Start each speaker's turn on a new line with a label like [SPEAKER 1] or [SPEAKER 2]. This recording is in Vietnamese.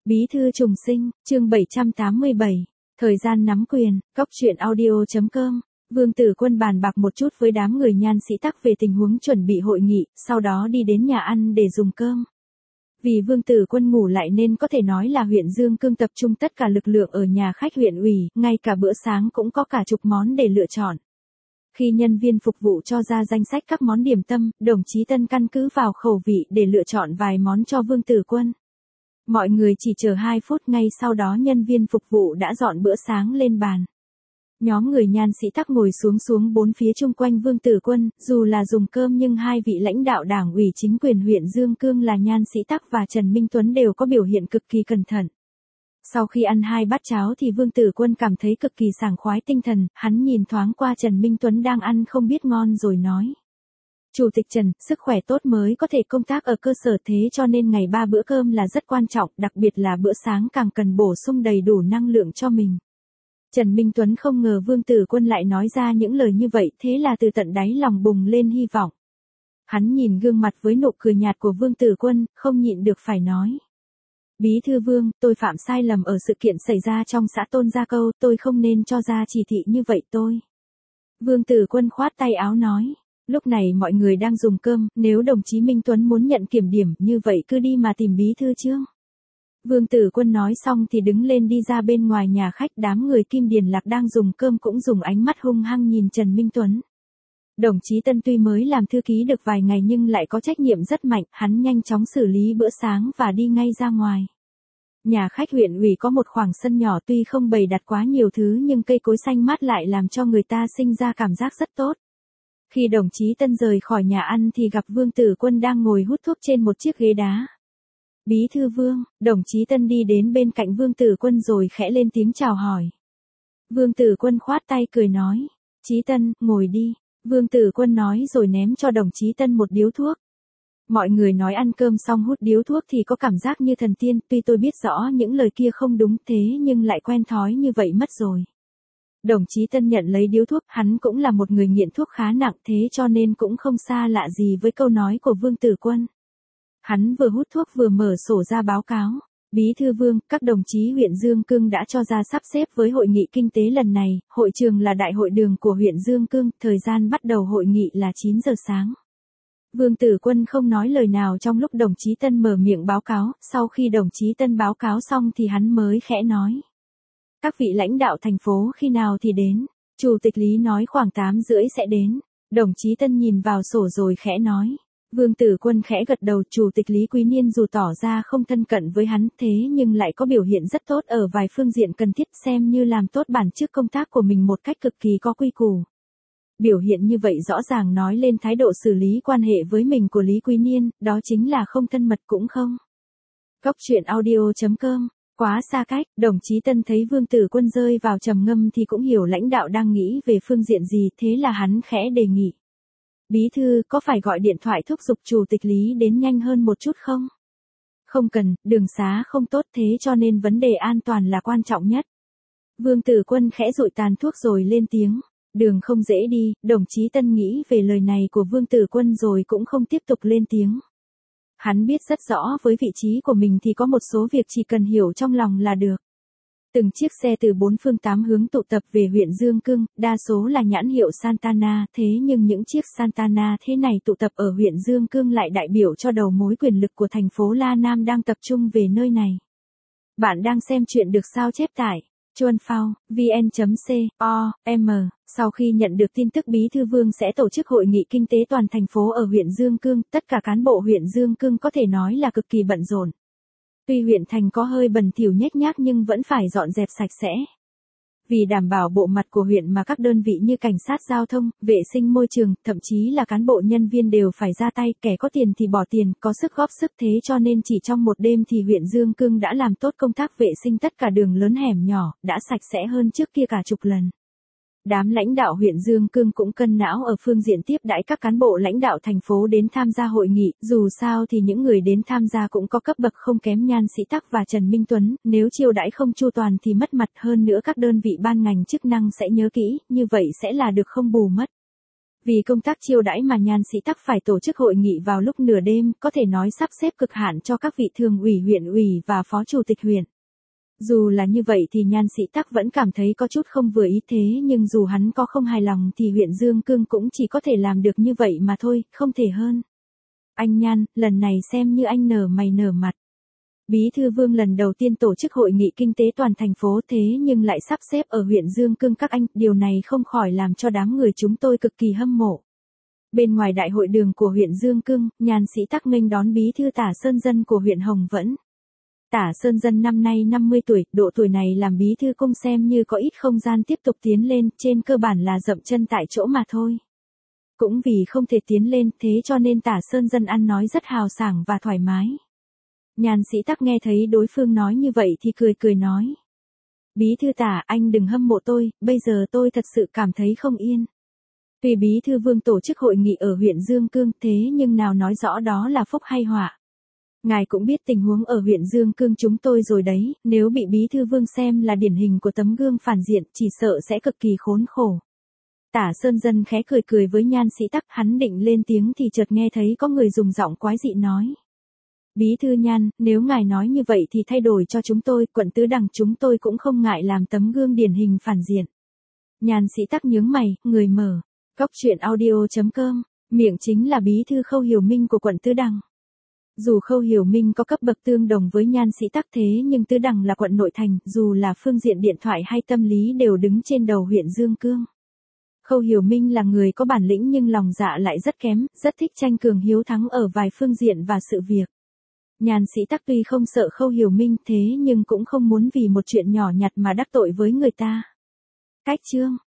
[SPEAKER 1] Bí thư trùng sinh, chương 787. Thời gian nắm quyền, góc truyện audio.com. Vương Tử Quân bàn bạc một chút với đám người Nhan Sĩ Tắc về tình huống chuẩn bị hội nghị, sau đó đi đến nhà ăn để dùng cơm. Vì Vương Tử Quân ngủ lại nên có thể nói là huyện Dương Cương tập trung tất cả lực lượng ở nhà khách huyện ủy, ngay cả bữa sáng cũng có cả chục món để lựa chọn. Khi nhân viên phục vụ cho ra danh sách các món điểm tâm, đồng chí Tân căn cứ vào khẩu vị để lựa chọn vài món cho Vương Tử Quân. Mọi người chỉ chờ 2 phút, ngay sau đó nhân viên phục vụ đã dọn bữa sáng lên bàn. Nhóm người Nhan Sĩ Tắc ngồi xuống bốn phía chung quanh Vương Tử Quân, dù là dùng cơm nhưng hai vị lãnh đạo đảng ủy chính quyền huyện Dương Cương là Nhan Sĩ Tắc và Trần Minh Tuấn đều có biểu hiện cực kỳ cẩn thận. Sau khi ăn 2 bát cháo thì Vương Tử Quân cảm thấy cực kỳ sảng khoái tinh thần, hắn nhìn thoáng qua Trần Minh Tuấn đang ăn không biết ngon rồi nói. Chủ tịch Trần, sức khỏe tốt mới có thể công tác ở cơ sở, thế cho nên ngày 3 bữa cơm là rất quan trọng, đặc biệt là bữa sáng càng cần bổ sung đầy đủ năng lượng cho mình. Trần Minh Tuấn không ngờ Vương Tử Quân lại nói ra những lời như vậy, thế là từ tận đáy lòng bùng lên hy vọng. Hắn nhìn gương mặt với nụ cười nhạt của Vương Tử Quân, không nhịn được phải nói. Bí thư Vương, tôi phạm sai lầm ở sự kiện xảy ra trong xã Tôn Gia Câu, tôi không nên cho ra chỉ thị như vậy tôi. Vương Tử Quân khoát tay áo nói. Lúc này mọi người đang dùng cơm, nếu đồng chí Minh Tuấn muốn nhận kiểm điểm như vậy cứ đi mà tìm bí thư Trương. Vương Tử Quân nói xong thì đứng lên đi ra bên ngoài nhà khách, đám người Kim Điền Lạc đang dùng cơm cũng dùng ánh mắt hung hăng nhìn Trần Minh Tuấn. Đồng chí Tân tuy mới làm thư ký được vài ngày nhưng lại có trách nhiệm rất mạnh, hắn nhanh chóng xử lý bữa sáng và đi ngay ra ngoài. Nhà khách huyện ủy có một khoảng sân nhỏ, tuy không bày đặt quá nhiều thứ nhưng cây cối xanh mát lại làm cho người ta sinh ra cảm giác rất tốt. Khi đồng chí Tân rời khỏi nhà ăn thì gặp Vương Tử Quân đang ngồi hút thuốc trên một chiếc ghế đá. Bí thư Vương, đồng chí Tân đi đến bên cạnh Vương Tử Quân rồi khẽ lên tiếng chào hỏi. Vương Tử Quân khoát tay cười nói, Chí Tân, ngồi đi. Vương Tử Quân nói rồi ném cho đồng chí Tân một điếu thuốc. Mọi người nói ăn cơm xong hút điếu thuốc thì có cảm giác như thần tiên, tuy tôi biết rõ những lời kia không đúng thế nhưng lại quen thói như vậy mất rồi. Đồng chí Tân nhận lấy điếu thuốc, hắn cũng là một người nghiện thuốc khá nặng, thế cho nên cũng không xa lạ gì với câu nói của Vương Tử Quân. Hắn vừa hút thuốc vừa mở sổ ra báo cáo. Bí thư Vương, các đồng chí huyện Dương Cương đã cho ra sắp xếp với hội nghị kinh tế lần này, hội trường là đại hội đường của huyện Dương Cương, thời gian bắt đầu hội nghị là 9 giờ sáng. Vương Tử Quân không nói lời nào trong lúc đồng chí Tân mở miệng báo cáo, sau khi đồng chí Tân báo cáo xong thì hắn mới khẽ nói. Các vị lãnh đạo thành phố khi nào thì đến? Chủ tịch Lý nói khoảng 8:30 sẽ đến. Đồng chí Tân nhìn vào sổ rồi khẽ nói. Vương Tử Quân khẽ gật đầu, Chủ tịch Lý Quý Niên dù tỏ ra không thân cận với hắn thế nhưng lại có biểu hiện rất tốt ở vài phương diện cần thiết, xem như làm tốt bản chức công tác của mình một cách cực kỳ có quy củ. Biểu hiện như vậy rõ ràng nói lên thái độ xử lý quan hệ với mình của Lý Quý Niên, đó chính là không thân mật cũng không. Góc truyện audio.com. Quá xa cách, đồng chí Tân thấy Vương Tử Quân rơi vào trầm ngâm thì cũng hiểu lãnh đạo đang nghĩ về phương diện gì, thế là hắn khẽ đề nghị. Bí thư, có phải gọi điện thoại thúc giục Chủ tịch Lý đến nhanh hơn một chút không? Không cần, đường xá không tốt thế cho nên vấn đề an toàn là quan trọng nhất. Vương Tử Quân khẽ dụi tàn thuốc rồi lên tiếng. Đường không dễ đi, đồng chí Tân nghĩ về lời này của Vương Tử Quân rồi cũng không tiếp tục lên tiếng. Hắn biết rất rõ với vị trí của mình thì có một số việc chỉ cần hiểu trong lòng là được. Từng chiếc xe từ 4 phương 8 hướng tụ tập về huyện Dương Cương, đa số là nhãn hiệu Santana, thế nhưng những chiếc Santana thế này tụ tập ở huyện Dương Cương lại đại biểu cho đầu mối quyền lực của thành phố La Nam đang tập trung về nơi này. Bạn đang xem chuyện được sao chép tại Chuan Phao, vn.com. Sau khi nhận được tin tức Bí thư Vương sẽ tổ chức hội nghị kinh tế toàn thành phố ở huyện Dương Cương, tất cả cán bộ huyện Dương Cương có thể nói là cực kỳ bận rộn. Tuy huyện thành có hơi bẩn thỉu nhếch nhác nhưng vẫn phải dọn dẹp sạch sẽ. Vì đảm bảo bộ mặt của huyện mà các đơn vị như cảnh sát giao thông, vệ sinh môi trường, thậm chí là cán bộ nhân viên đều phải ra tay, kẻ có tiền thì bỏ tiền, có sức góp sức, thế cho nên chỉ trong một đêm thì huyện Dương Cương đã làm tốt công tác vệ sinh tất cả đường lớn hẻm nhỏ, đã sạch sẽ hơn trước kia cả chục lần. Đám lãnh đạo huyện Dương Cương cũng cân não ở phương diện tiếp đãi các cán bộ lãnh đạo thành phố đến tham gia hội nghị, dù sao thì những người đến tham gia cũng có cấp bậc không kém Nhan Sĩ Tắc và Trần Minh Tuấn, nếu chiêu đãi không chu toàn thì mất mặt, hơn nữa các đơn vị ban ngành chức năng sẽ nhớ kỹ, như vậy sẽ là được không bù mất. Vì công tác chiêu đãi mà Nhan Sĩ Tắc phải tổ chức hội nghị vào lúc nửa đêm, có thể nói sắp xếp cực hạn cho các vị thường ủy huyện ủy và phó chủ tịch huyện. Dù là như vậy thì Nhan Sĩ Tắc vẫn cảm thấy có chút không vừa ý thế, nhưng dù hắn có không hài lòng thì huyện Dương Cương cũng chỉ có thể làm được như vậy mà thôi, không thể hơn. Anh Nhan, lần này xem như anh nở mày nở mặt. Bí thư Vương lần đầu tiên tổ chức hội nghị kinh tế toàn thành phố thế nhưng lại sắp xếp ở huyện Dương Cương các anh, điều này không khỏi làm cho đám người chúng tôi cực kỳ hâm mộ. Bên ngoài đại hội đường của huyện Dương Cương, Nhan Sĩ Tắc nghênh đón bí thư Tả Sơn Dân của huyện Hồng Vẫn. Tả Sơn Dân năm nay 50 tuổi, độ tuổi này làm bí thư cung xem như có ít không gian tiếp tục tiến lên, trên cơ bản là dậm chân tại chỗ mà thôi. Cũng vì không thể tiến lên thế cho nên Tả Sơn Dân ăn nói rất hào sảng và thoải mái. Nhan Sĩ Tắc nghe thấy đối phương nói như vậy thì cười cười nói. Bí thư Tả, anh đừng hâm mộ tôi, bây giờ tôi thật sự cảm thấy không yên. Tuy bí thư Vương tổ chức hội nghị ở huyện Dương Cương thế nhưng nào nói rõ đó là phúc hay họa. Ngài cũng biết tình huống ở huyện Dương Cương chúng tôi rồi đấy, nếu bị bí thư Vương xem là điển hình của tấm gương phản diện chỉ sợ sẽ cực kỳ khốn khổ. Tả Sơn Dân khẽ cười cười với Nhan Sĩ Tắc, hắn định lên tiếng thì chợt nghe thấy có người dùng giọng quái dị nói. Bí thư Nhan, nếu ngài nói như vậy thì thay đổi cho chúng tôi, quận Tứ Đằng chúng tôi cũng không ngại làm tấm gương điển hình phản diện. Nhan Sĩ Tắc nhướng mày, người mở. Góc truyện audio.com, miệng chính là bí thư Khâu Hiểu Minh của quận Tứ Đằng. Dù Khâu Hiểu Minh có cấp bậc tương đồng với Nhan Sĩ Tắc thế nhưng Tứ Đằng là quận nội thành, dù là phương diện điện thoại hay tâm lý đều đứng trên đầu huyện Dương Cương. Khâu Hiểu Minh là người có bản lĩnh nhưng lòng dạ lại rất kém, rất thích tranh cường hiếu thắng ở vài phương diện và sự việc. Nhan Sĩ Tắc tuy không sợ Khâu Hiểu Minh thế nhưng cũng không muốn vì một chuyện nhỏ nhặt mà đắc tội với người ta. Cách chương